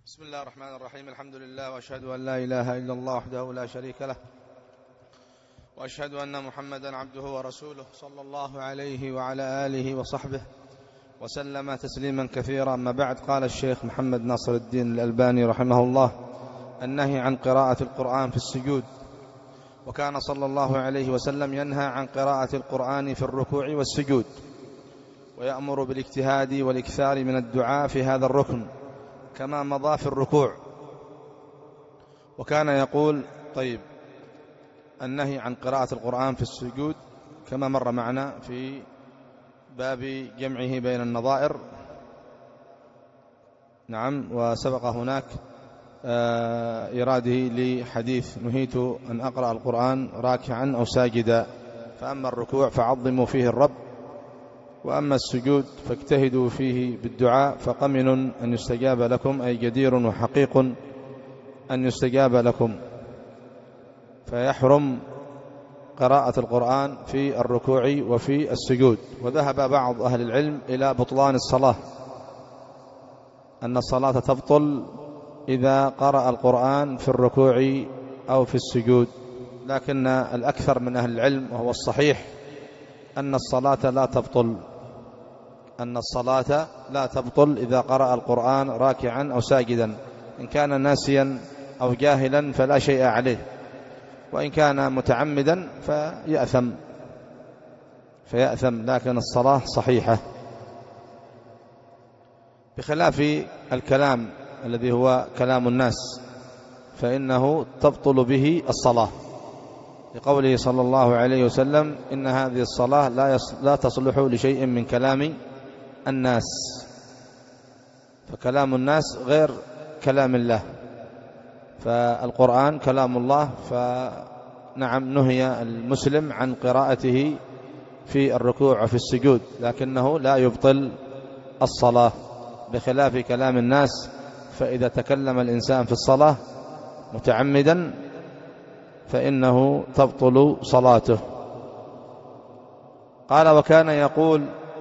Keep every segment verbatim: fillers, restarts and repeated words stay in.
بسم الله الرحمن الرحيم. الحمد لله، وأشهد أن لا إله إلا الله وحده لا شريك له، وأشهد أن محمدا عبده ورسوله صلى الله عليه وعلى آله وصحبه وسلم تسليما كثيرا. أما بعد، قال الشيخ محمد ناصر الدين الألباني رحمه الله: النهي عن قراءة القرآن في السجود. وكان صلى الله عليه وسلم ينهى عن قراءة القرآن في الركوع والسجود، ويأمر بالاجتهاد والإكثار من الدعاء في هذا الركن كما مضى في الركوع. وكان يقول: طيب، النهي عن قراءة القرآن في السجود كما مر معنا في باب جمعه بين النظائر. نعم، وسبق هناك إراده لحديث: نهيت أن أقرأ القرآن راكعا أو ساجدا، فأما الركوع فعظموا فيه الرب، وأما السجود فاجتهدوا فيه بالدعاء، فقمن أن يستجاب لكم، أي جدير وحقيق أن يستجاب لكم. فيحرم قراءة القرآن في الركوع وفي السجود. وذهب بعض أهل العلم إلى بطلان الصلاة، أن الصلاة تبطل إذا قرأ القرآن في الركوع أو في السجود، لكن الأكثر من أهل العلم وهو الصحيح أن الصلاة لا تبطل أن الصلاة لا تبطل إذا قرأ القرآن راكعا أو ساجدا. إن كان ناسيا أو جاهلا فلا شيء عليه، وإن كان متعمدا فيأثم فيأثم لكن الصلاة صحيحة، بخلاف الكلام الذي هو كلام الناس، فإنه تبطل به الصلاة، لقوله صلى الله عليه وسلم: إن هذه الصلاة لا, لا تصلح لشيء من كلام الناس. فكلام الناس غير كلام الله، فالقرآن كلام الله، فنعم نهي المسلم عن قراءته في الركوع وفي السجود، لكنه لا يبطل الصلاة، بخلاف كلام الناس. فإذا تكلم الإنسان في الصلاة متعمدا فإنه تبطل صلاته. قال: وكان يقول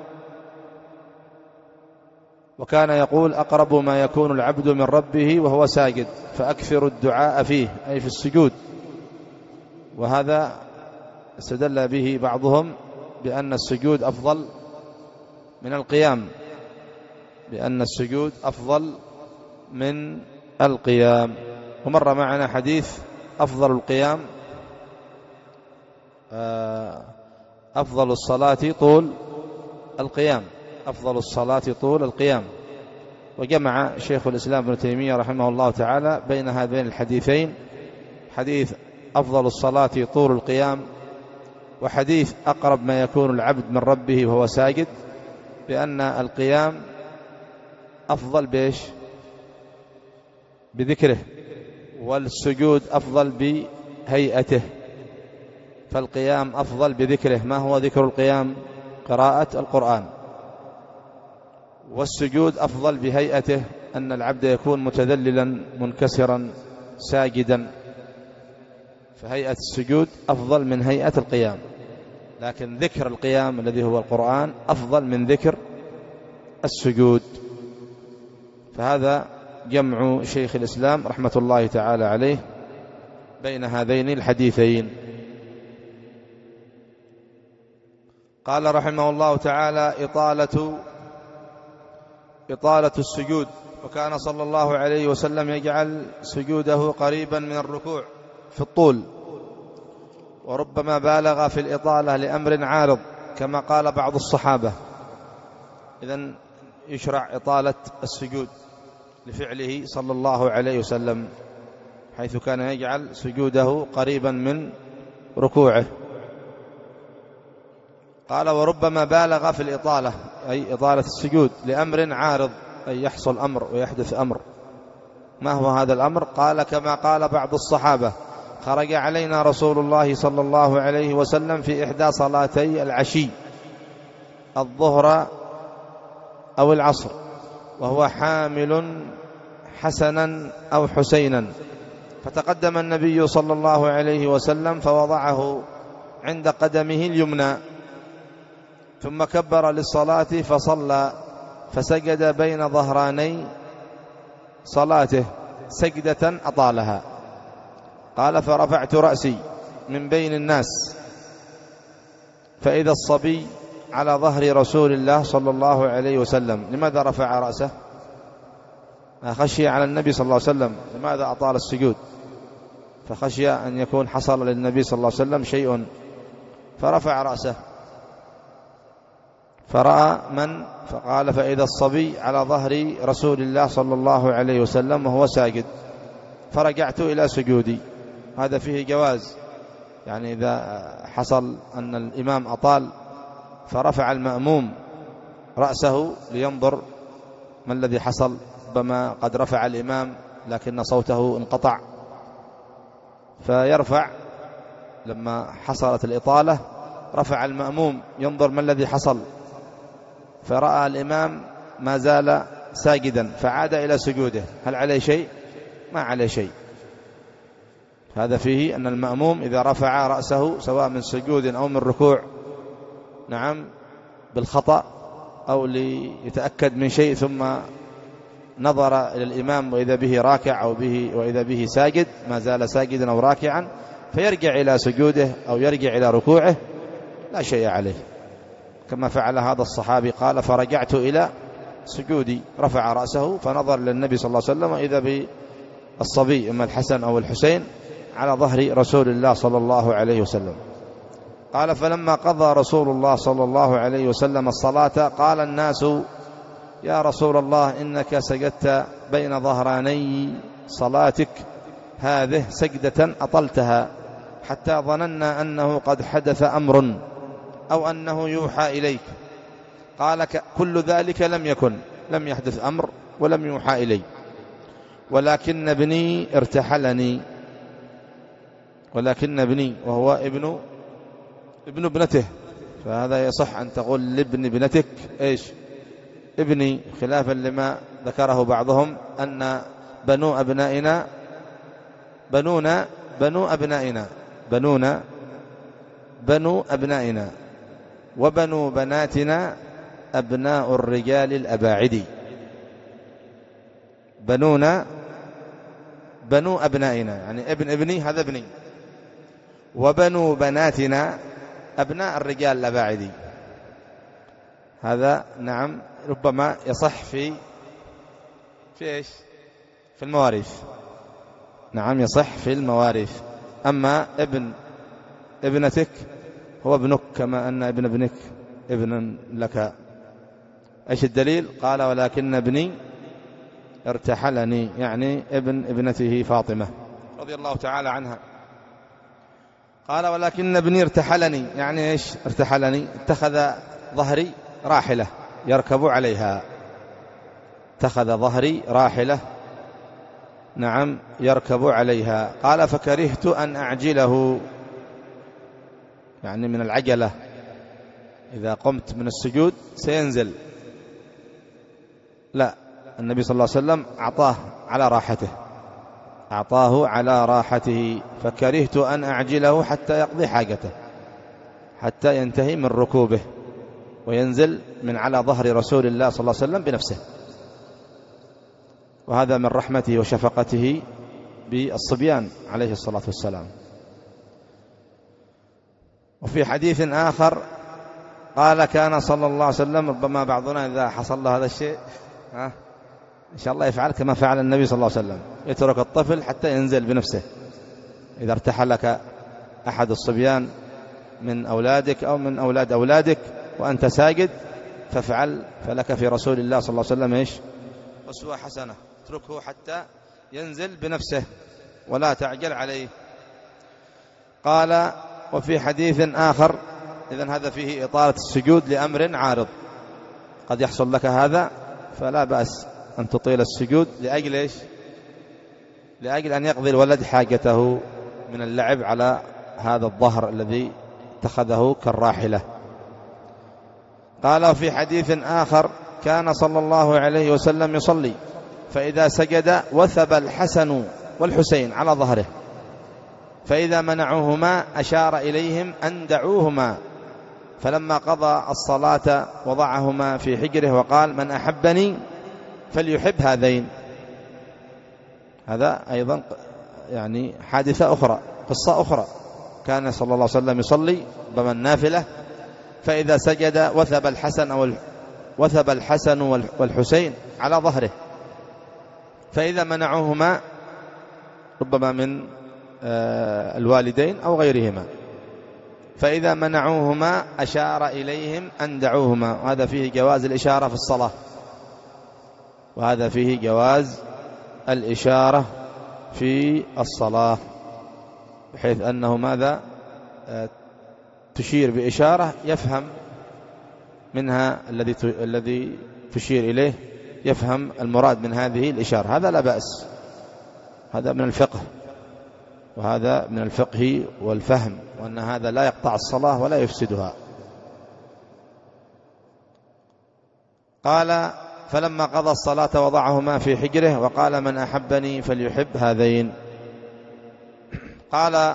وكان يقول أقرب ما يكون العبد من ربه وهو ساجد، فأكثر الدعاء فيه، أي في السجود. وهذا استدل به بعضهم بأن السجود أفضل من القيام بأن السجود أفضل من القيام. ومر معنا حديث أفضل القيام أفضل الصلاة طول القيام أفضل الصلاة طول القيام. وجمع شيخ الإسلام ابن تيمية رحمه الله تعالى بين هذين الحديثين، حديث أفضل الصلاة طول القيام وحديث أقرب ما يكون العبد من ربه وهو ساجد، بأن القيام أفضل بيش بذكره، والسجود أفضل بهيئته. فالقيام أفضل بذكره. ما هو ذكر القيام؟ قراءة القرآن. والسجود أفضل بهيئته، أن العبد يكون متذللا منكسرا ساجدا، فهيئة السجود أفضل من هيئة القيام. لكن ذكر القيام الذي هو القرآن أفضل من ذكر السجود. فهذا جمع شيخ الإسلام رحمة الله تعالى عليه بين هذين الحديثين. قال رحمه الله تعالى: إطالة إطالة السجود. وكان صلى الله عليه وسلم يجعل سجوده قريبا من الركوع في الطول، وربما بالغ في الإطالة لأمر عارض كما قال بعض الصحابة. إذن يشرع إطالة السجود لفعله صلى الله عليه وسلم، حيث كان يجعل سجوده قريبا من ركوعه. قال: وربما بالغ في الإطالة، أي إطالة السجود لأمر عارض، أي يحصل أمر ويحدث أمر. ما هو هذا الأمر؟ قال: كما قال بعض الصحابة: خرج علينا رسول الله صلى الله عليه وسلم في إحدى صلاتي العشي، الظهر أو العصر، وهو حامل حسنا أو حسينا، فتقدم النبي صلى الله عليه وسلم فوضعه عند قدمه اليمنى، ثم كبر للصلاة فصلى، فسجد بين ظهراني صلاته سجدة أطالها. قال فرفعت رأسي من بين الناس فإذا الصبي على ظهر رسول الله صلى الله عليه وسلم. لماذا رفع رأسه؟ خشي على النبي صلى الله عليه وسلم. لماذا أطال السجود؟ فخشي أن يكون حصل للنبي صلى الله عليه وسلم شيء فرفع رأسه فرأى من؟ فقال فإذا الصبي على ظهر رسول الله صلى الله عليه وسلم وهو ساجد فرجعت إلى سجودي. هذا فيه جواز، يعني إذا حصل أن الإمام أطال فرفع المأموم رأسه لينظر ما الذي حصل، ربما قد رفع الإمام لكن صوته انقطع، فيرفع لما حصلت الإطالة رفع المأموم ينظر ما الذي حصل، فرأى الإمام ما زال ساجدا فعاد إلى سجوده. هل عليه شيء؟ ما عليه شيء. هذا فيه أن المأموم إذا رفع رأسه سواء من سجود أو من ركوع، نعم، بالخطأ أو ليتأكد من شيء ثم نظر إلى الإمام وإذا به راكع أو به وإذا به ساجد ما زال ساجدا أو راكعا فيرجع إلى سجوده أو يرجع إلى ركوعه لا شيء عليه، كما فعل هذا الصحابي. قال فرجعت إلى سجودي، رفع رأسه فنظر للنبي صلى الله عليه وسلم وإذا بالصبي إما الحسن أو الحسين على ظهر رسول الله صلى الله عليه وسلم. قال فلما قضى رسول الله صلى الله عليه وسلم الصلاة قال الناس يا رسول الله إنك سجدت بين ظهراني صلاتك هذه سجدة أطلتها حتى ظننا أنه قد حدث أمر أو أنه يوحى إليك. قال كل ذلك لم يكن، لم يحدث أمر ولم يوحى إلي، ولكن ابني ارتحلني، ولكن ابني وهو ابن ابن ابنته، فهذا يصح أن تقول لابن ابنتك إيش؟ ابني، خلافا لما ذكره بعضهم أن بنو أبنائنا بنونا بنو أبنائنا بنونا بنو أبنائنا وبنو بناتنا أبناء الرجال الأباعد. بنونا بنو أبنائنا يعني ابن ابني هذا ابني، وبنو بناتنا أبناء الرجال الأباعد. هذا نعم ربما يصح في في إيش؟ في المواريث، نعم يصح في المواريث. أما ابن ابنتك هو ابنك كما أن ابن ابنك ابن لك. إيش الدليل؟ قال ولكن ابني ارتحلني، يعني ابن ابنته فاطمة رضي الله تعالى عنها. قال ولكن ابني ارتحلني، يعني إيش ارتحلني؟ اتخذ ظهري راحلة يركب عليها، اتخذ ظهري راحلة نعم يركب عليها. قال فكرهت أن أعجله، يعني من العجلة إذا قمت من السجود سينزل، لا، النبي صلى الله عليه وسلم أعطاه على راحته، أعطاه على راحته. فكرهت أن أعجله حتى يقضي حاجته، حتى ينتهي من ركوبه وينزل من على ظهر رسول الله صلى الله عليه وسلم بنفسه. وهذا من رحمته وشفقته بالصبيان عليه الصلاة والسلام. وفي حديث آخر قال كان صلى الله عليه وسلم، ربما بعضنا إذا حصل له هذا الشيء ها إن شاء الله يفعل كما فعل النبي صلى الله عليه وسلم، يترك الطفل حتى ينزل بنفسه. إذا ارتحلك أحد الصبيان من أولادك أو من أولاد أولادك وأنت ساجد فافعل، فلك في رسول الله صلى الله عليه وسلم إيش؟ أسوة حسنة، اتركه حتى ينزل بنفسه ولا تعجل عليه. قال وفي حديث آخر، إذن هذا فيه إطالة السجود لأمر عارض، قد يحصل لك هذا فلا بأس أن تطيل السجود لأجل إيش؟ لأجل أن يقضي الولد حاجته من اللعب على هذا الظهر الذي اتخذه كالراحلة. قال وفي حديث آخر كان صلى الله عليه وسلم يصلي فإذا سجد وثب الحسن والحسين على ظهره، فإذا منعوهما أشار إليهم أن دعوهما، فلما قضى الصلاة وضعهما في حجره وقال من أحبني فليحب هذين. هذا أيضا يعني حادثة أخرى، قصة أخرى. كان صلى الله عليه وسلم يصلي بمن نافلة، فإذا سجد وثب الحسن أو وثب الحسن والحسين على ظهره، فإذا منعوهما ربما من الوالدين أو غيرهما، فإذا منعوهما أشار إليهم أن دعوهما. وهذا فيه جواز الإشارة في الصلاة، وهذا فيه جواز الإشارة في الصلاة، بحيث أنه ماذا تشير بإشارة يفهم منها الذي الذي تشير إليه، يفهم المراد من هذه الإشارة. هذا لا بأس، هذا من الفقه، وهذا من الفقه والفهم، وأن هذا لا يقطع الصلاة ولا يفسدها. قال: فلما قضى الصلاة وضعهما في حجره وقال: من أحبني فليحب هذين. قال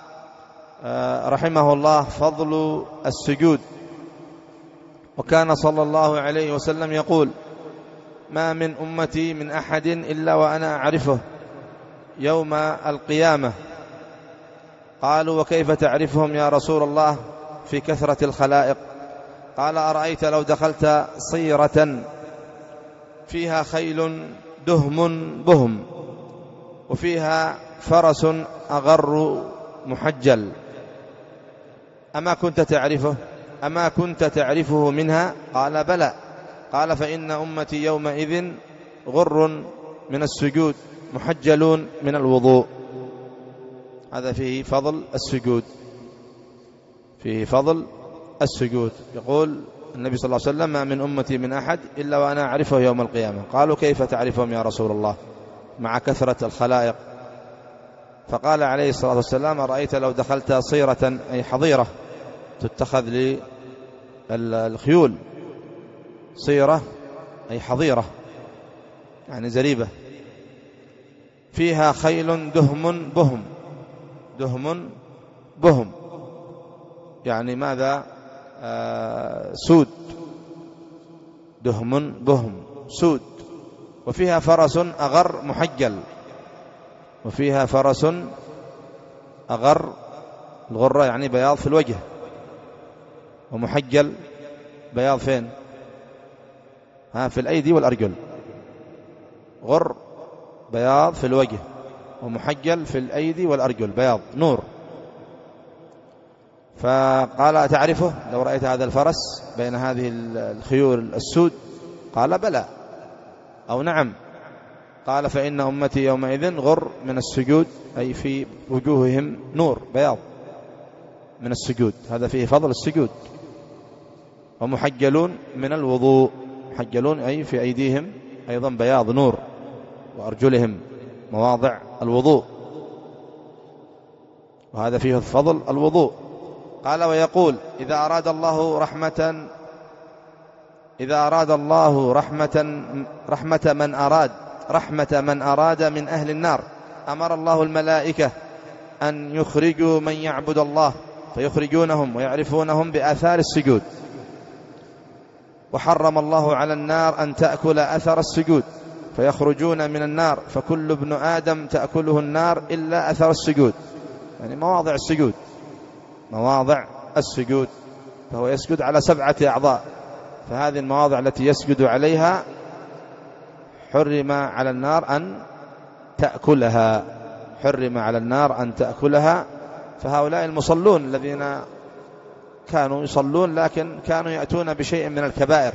رحمه الله: فضل السجود. وكان صلى الله عليه وسلم يقول: ما من أمتي من أحد إلا وأنا أعرفه يوم القيامة. قالوا: وكيف تعرفهم يا رسول الله في كثرة الخلائق؟ قال: أرأيت لو دخلت صيرة فيها خيل دهم بهم وفيها فرس أغر محجل، أما كنت تعرفه أما كنت تعرفه منها؟ قال: بلى. قال: فإن أمتي يومئذ غر من السجود محجلون من الوضوء. هذا فيه فضل السجود، فيه فضل السجود. يقول النبي صلى الله عليه وسلم: ما من أمتي من أحد إلا وأنا أعرفه يوم القيامة. قالوا: كيف تعرفهم يا رسول الله مع كثرة الخلائق؟ فقال عليه الصلاة والسلام: أرأيت لو دخلت صيرة، أي حظيرة تتخذ للخيول، صيرة أي حظيرة يعني زريبة، فيها خيل دهم بهم، دهم بهم يعني ماذا؟ آه سود، دهم بهم سود. وفيها فرس أغر محجل، وفيها فرس أغر، الغرة يعني بياض في الوجه، ومحجل بياض فين؟ ها في الأيدي والأرجل. غر بياض في الوجه، ومحجل في الأيدي والأرجل، بياض نور. فقال: أتعرفه لو رأيت هذا الفرس بين هذه الخيول السود؟ قال: بلى أو نعم. قال: فإن أمتي يومئذ غر من السجود، أي في وجوههم نور بياض من السجود. هذا فيه فضل السجود. ومحجلون من الوضوء، محجلون أي في أيديهم أيضا بياض نور، وأرجلهم مواضع الوضوء، وهذا فيه فضل الوضوء. قال: ويقول: إذا أراد الله رحمة إذا أراد الله رحمة رحمة من أراد رحمة من أراد من أهل النار أمر الله الملائكة أن يخرجوا من يعبد الله، فيخرجونهم ويعرفونهم بآثار السجود. وحرم الله على النار أن تأكل أثر السجود، فيخرجون من النار فكل ابن آدم تأكله النار إلا أثر السجود، يعني مواضع السجود، مواضع السجود. فهو يسجد على سبعة أعضاء، فهذه المواضع التي يسجد عليها حرم على النار أن تأكلها، حرم على النار أن تأكلها. فهؤلاء المصلون الذين كانوا يصلون لكن كانوا يأتون بشيء من الكبائر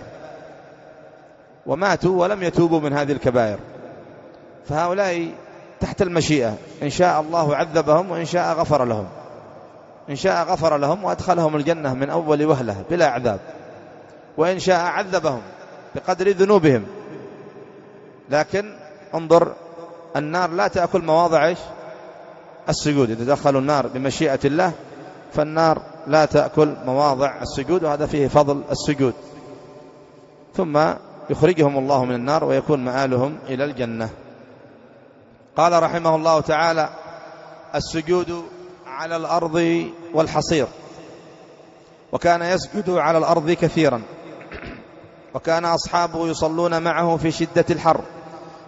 وماتوا ولم يتوبوا من هذه الكبائر، فهؤلاء تحت المشيئة، إن شاء الله عذبهم وإن شاء غفر لهم. إن شاء غفر لهم وأدخلهم الجنة من أول وهلة بلا عذاب، وإن شاء عذبهم بقدر ذنوبهم. لكن انظر، النار لا تأكل مواضع السجود. إذا دخلوا النار بمشيئة الله فالنار لا تأكل مواضع السجود، وهذا فيه فضل السجود. ثم يخرجهم الله من النار ويكون مآلهم إلى الجنة. قال رحمه الله تعالى: السجود على الأرض والحصير. وكان يسجد على الأرض كثيرا، وكان أصحابه يصلون معه في شدة الحر،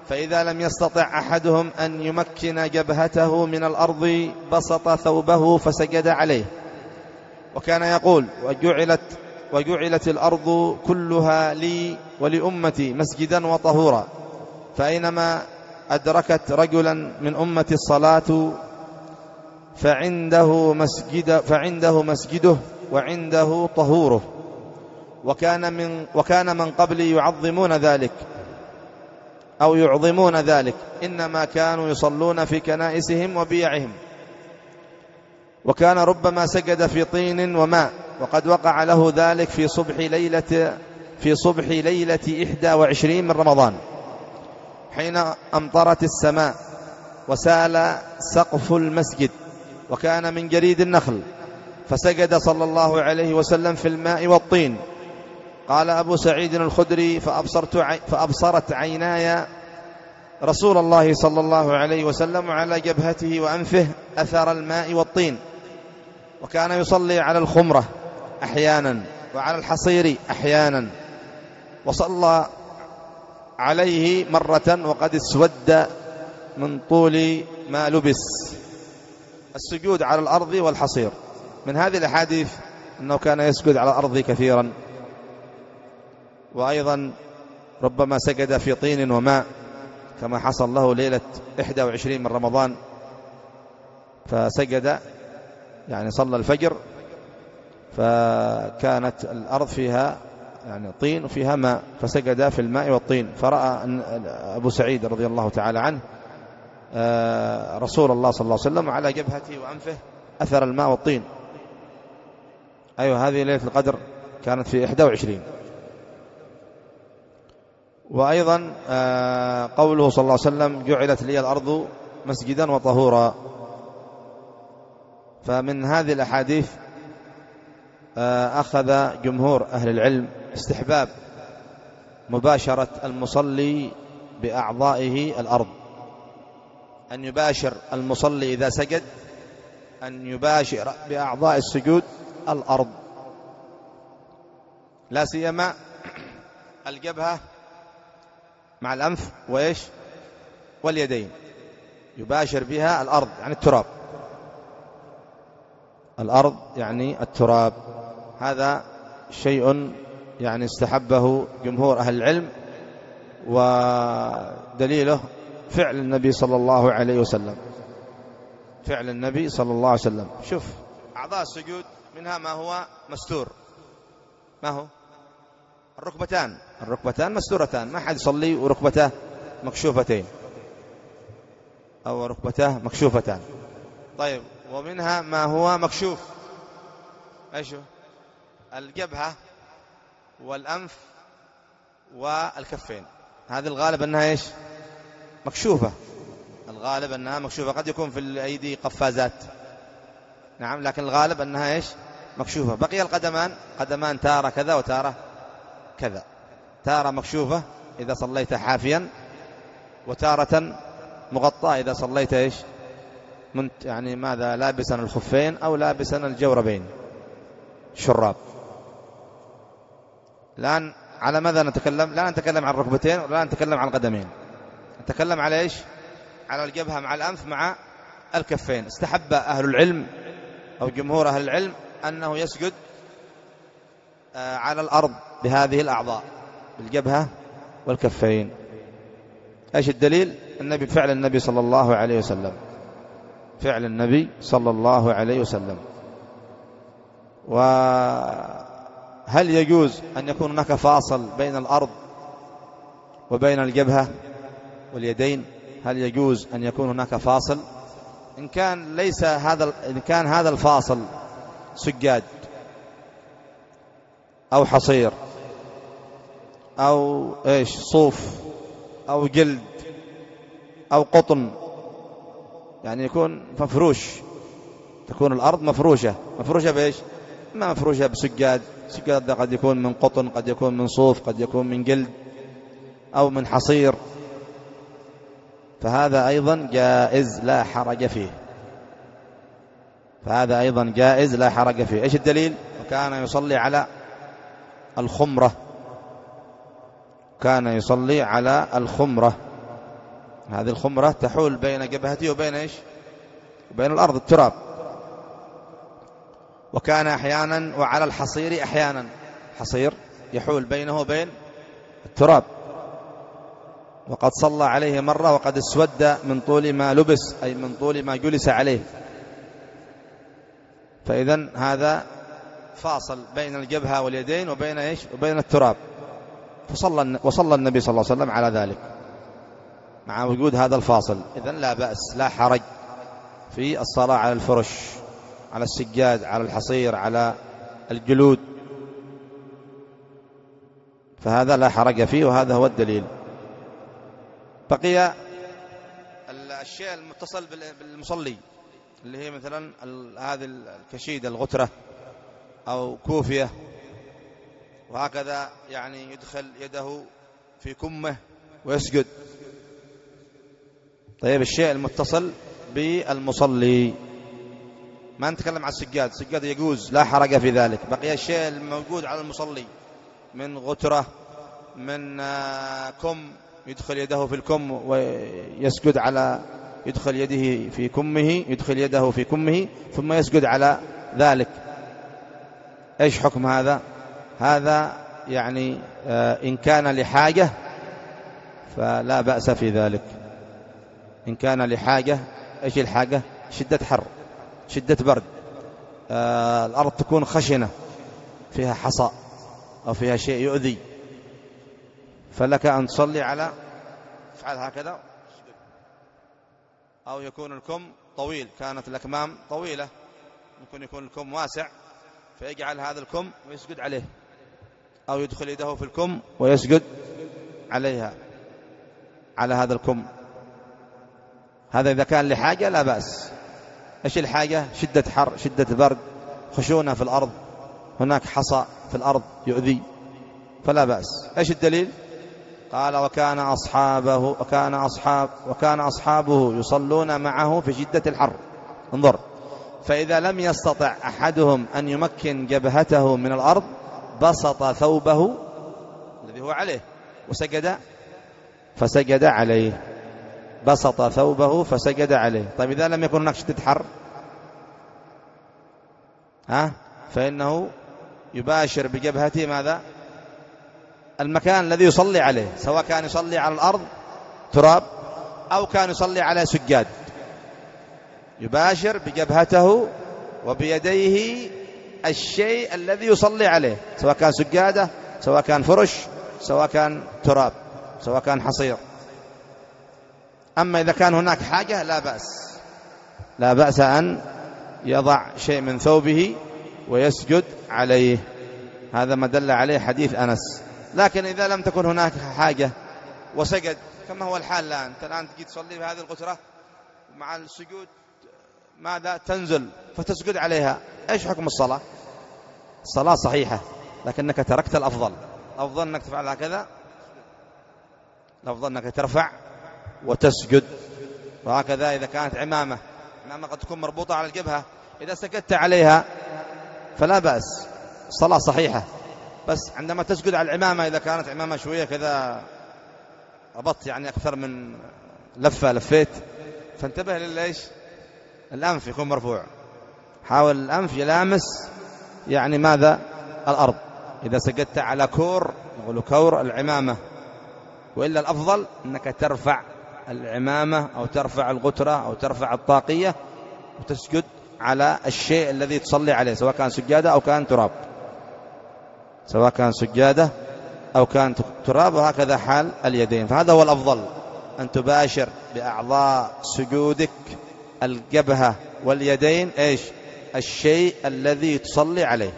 فإذا لم يستطع أحدهم أن يمكن جبهته من الأرض بسط ثوبه فسجد عليه. وكان يقول وجعلت, وجعلت الأرض كلها لي ولأمتي مسجدا وطهورا، فأينما أدركت رجلا من أمتي الصلاة فعنده, مسجد فعنده مسجده وعنده طهوره. وكان من, وكان من قبلي يعظمون ذلك أو يعظمون ذلك، إنما كانوا يصلون في كنائسهم وبيعهم. وكان ربما سجد في طين وماء، وقد وقع له ذلك في صبح ليلة في صبح ليلة إحدى وعشرين من رمضان، حين أمطرت السماء وسال سقف المسجد، وكان من جريد النخل، فسجد صلى الله عليه وسلم في الماء والطين. قال أبو سعيد الخدري فأبصرت عي فأبصرت عيناي رسول الله صلى الله عليه وسلم على جبهته وأنفه أثر الماء والطين. وكان يصلي على الخمرة أحيانا وعلى الحصير أحيانا، وصلى عليه مرة وقد اسود من طول ما لبس. السجود على الأرض والحصير. من هذه الأحاديث أنه كان يسجد على الأرض كثيرا، وأيضا ربما سجد في طين وماء كما حصل له ليلة إحدى وعشرين من رمضان، فسجد يعني صلى الفجر فكانت الأرض فيها يعني طين وفيها ماء، فسجد في الماء والطين، فرأى أن أبو سعيد رضي الله تعالى عنه رسول الله صلى الله عليه وسلم على جبهته وأنفه أثر الماء والطين. أيوة، هذه ليلة القدر كانت في إحدى وعشرين. وأيضا قوله صلى الله عليه وسلم جعلت لي الأرض مسجدا وطهورا. فمن هذه الأحاديث أخذ جمهور أهل العلم استحباب مباشرة المصلي بأعضائه الأرض، أن يباشر المصلي إذا سجد أن يباشر بأعضاء السجود الأرض، لا سيما الجبهة مع الأنف وإيش واليدين، يباشر بها الأرض يعني التراب، الأرض يعني التراب. هذا شيء يعني استحبه جمهور أهل العلم، ودليله فعل النبي صلى الله عليه وسلم، فعل النبي صلى الله عليه وسلم. شوف أعضاء السجود منها ما هو مستور، ما هو الركبتان، الركبتان مستورتان، ما حد يصلي وركبته مكشوفتين أو ركبته مكشوفتان. طيب، ومنها ما هو مكشوف، ايش هو؟ الجبهة والأنف والكفين، هذه الغالب أنها ايش مكشوفة، الغالب أنها مكشوفة، قد يكون في الأيدي قفازات، نعم، لكن الغالب أنها ايش مكشوفة. بقي القدمان، قدمان تارة كذا وتارة كذا، تارة مكشوفة إذا صليت حافيا، وتارة مغطاة إذا صليت ايش منت يعني ماذا لابسا الخفين أو لابسا الجوربين شراب. الآن على ماذا نتكلم؟ لا نتكلم عن الركبتين ولا نتكلم عن القدمين، نتكلم على ايش على الجبهة مع الأنف مع الكفين. استحب أهل العلم أو جمهور أهل العلم أنه يسجد على الأرض بهذه الأعضاء، بالجبهة والكفين. ايش الدليل؟ النبي، فعل النبي صلى الله عليه وسلم، فعل النبي صلى الله عليه وسلم. وهل يجوز أن يكون هناك فاصل بين الأرض وبين الجبهة واليدين؟ هل يجوز أن يكون هناك فاصل؟ إن كان ليس هذا إن كان هذا الفاصل سجاد أو حصير أو إيش صوف أو جلد أو قطن، يعني يكون مفروش، تكون الأرض مفروشة، مفروشة بإيش؟ ما مفروشة بسجاد، سجاد قد يكون من قطن، قد يكون من صوف، قد يكون من جلد أو من حصير، فهذا أيضا جائز لا حرج فيه، فهذا أيضا جائز لا حرج فيه. إيش الدليل؟ وكان يصلي على الخمرة، كان يصلي على الخمرة هذه الخمرة تحول بين جبهته وبين إيش؟ وبين الأرض التراب. وكان أحيانا وعلى الحصير أحيانا، حصير يحول بينه وبين التراب. وقد صلى عليه مرة وقد اسود من طول ما لبس، أي من طول ما جلس عليه. فإذن هذا فاصل بين الجبهة واليدين وبين إيش؟ وبين التراب. فصلى وصلى النبي صلى الله عليه وسلم على ذلك مع وجود هذا الفاصل. إذن لا بأس، لا حرج في الصلاة على الفرش، على السجاد، على الحصير، على الجلود، فهذا لا حرج فيه، وهذا هو الدليل. بقي الشيء المتصل بالمصلي اللي هي مثلا هذه الكشيدة، الغترة أو كوفية، وهكذا يعني يدخل يده في كمه ويسجد. طيب الشيء المتصل بالمصلي، ما نتكلم عن السجاد، السجاد يجوز لا حرج في ذلك. بقي الشيء الموجود على المصلي من غترة، من كم، يدخل يده في الكم ويسجد على، يدخل يده في كمه، يدخل يده في كمه ثم يسجد على ذلك. ايش حكم هذا؟ هذا يعني إن كان لحاجة فلا بأس في ذلك. إن كان لحاجة، ايش الحاجة؟ شدة حر، شدة برد، آه الأرض تكون خشنة فيها حصى أو فيها شيء يؤذي، فلك أن تصلي على، افعل هكذا، أو يكون الكم طويل، كانت الأكمام طويلة، ممكن يكون الكم واسع فيجعل هذا الكم ويسجد عليه، أو يدخل يده في الكم ويسجد عليها، على هذا الكم. هذا إذا كان لحاجة لا بأس. إيش الحاجة؟ شدة حر، شدة برد، خشونة في الأرض، هناك حصى في الأرض يؤذي، فلا بأس. إيش الدليل؟ قال وكان أصحابه وكان أصحاب وكان أصحابه يصلون معه في شدة الحر. انظر، فإذا لم يستطع أحدهم أن يمكن جبهته من الأرض بسط ثوبه الذي هو عليه وسجد، فسجد عليه، بسط ثوبه فسجد عليه. طيب إذا لم يكن هناك شدة حر ها فإنه يباشر بجبهته ماذا؟ المكان الذي يصلي عليه، سواء كان يصلي على الأرض تراب أو كان يصلي على سجاد، يباشر بجبهته وبيديه الشيء الذي يصلي عليه، سواء كان سجادة، سواء كان فرش، سواء كان تراب، سواء كان حصير. أما إذا كان هناك حاجة لا بأس، لا بأس أن يضع شيء من ثوبه ويسجد عليه. هذا ما دل عليه حديث أنس. لكن إذا لم تكن هناك حاجة وسجد، كما هو الحال الآن، أنت الآن تجي تصلي بهذه الغترة مع السجود ماذا؟ تنزل فتسجد عليها، إيش حكم الصلاة؟ الصلاة صحيحة، لكنك تركت الأفضل. الأفضل أنك تفعل هكذا، الأفضل أنك ترفع وتسجد. وهكذا إذا كانت عمامة، عمامة قد تكون مربوطة على الجبهة، إذا سجدت عليها فلا بأس، الصلاة صحيحة. بس عندما تسجد على العمامة، إذا كانت عمامة شوية كذا ربطت يعني أكثر من لفة لفيت، فانتبه لليش؟ الأنف يكون مرفوع، حاول الأنف يلامس يعني ماذا؟ الأرض. إذا سجدت على كور، يقول كور العمامة، وإلا الأفضل أنك ترفع العمامة أو ترفع الغترة أو ترفع الطاقية وتسجد على الشيء الذي تصلي عليه، سواء كان سجادة أو كان تراب، سواء كان سجادة أو كان تراب. وهكذا حال اليدين. فهذا هو الأفضل، أن تباشر بأعضاء سجودك الجبهة واليدين إيش؟ الشيء الذي تصلي عليه،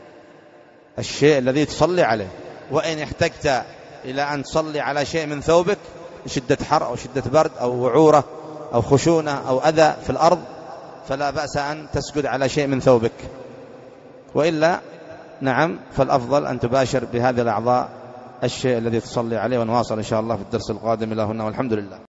الشيء الذي تصلي عليه. وإن احتجت إلى أن تصلي على شيء من ثوبك، شدة حر أو شدة برد أو وعورة أو خشونة أو أذى في الأرض، فلا بأس أن تسجد على شيء من ثوبك. وإلا نعم، فالأفضل أن تباشر بهذه الأعضاء الشيء الذي تصلي عليه. ونواصل إن شاء الله في الدرس القادم. إلى هنا والحمد لله.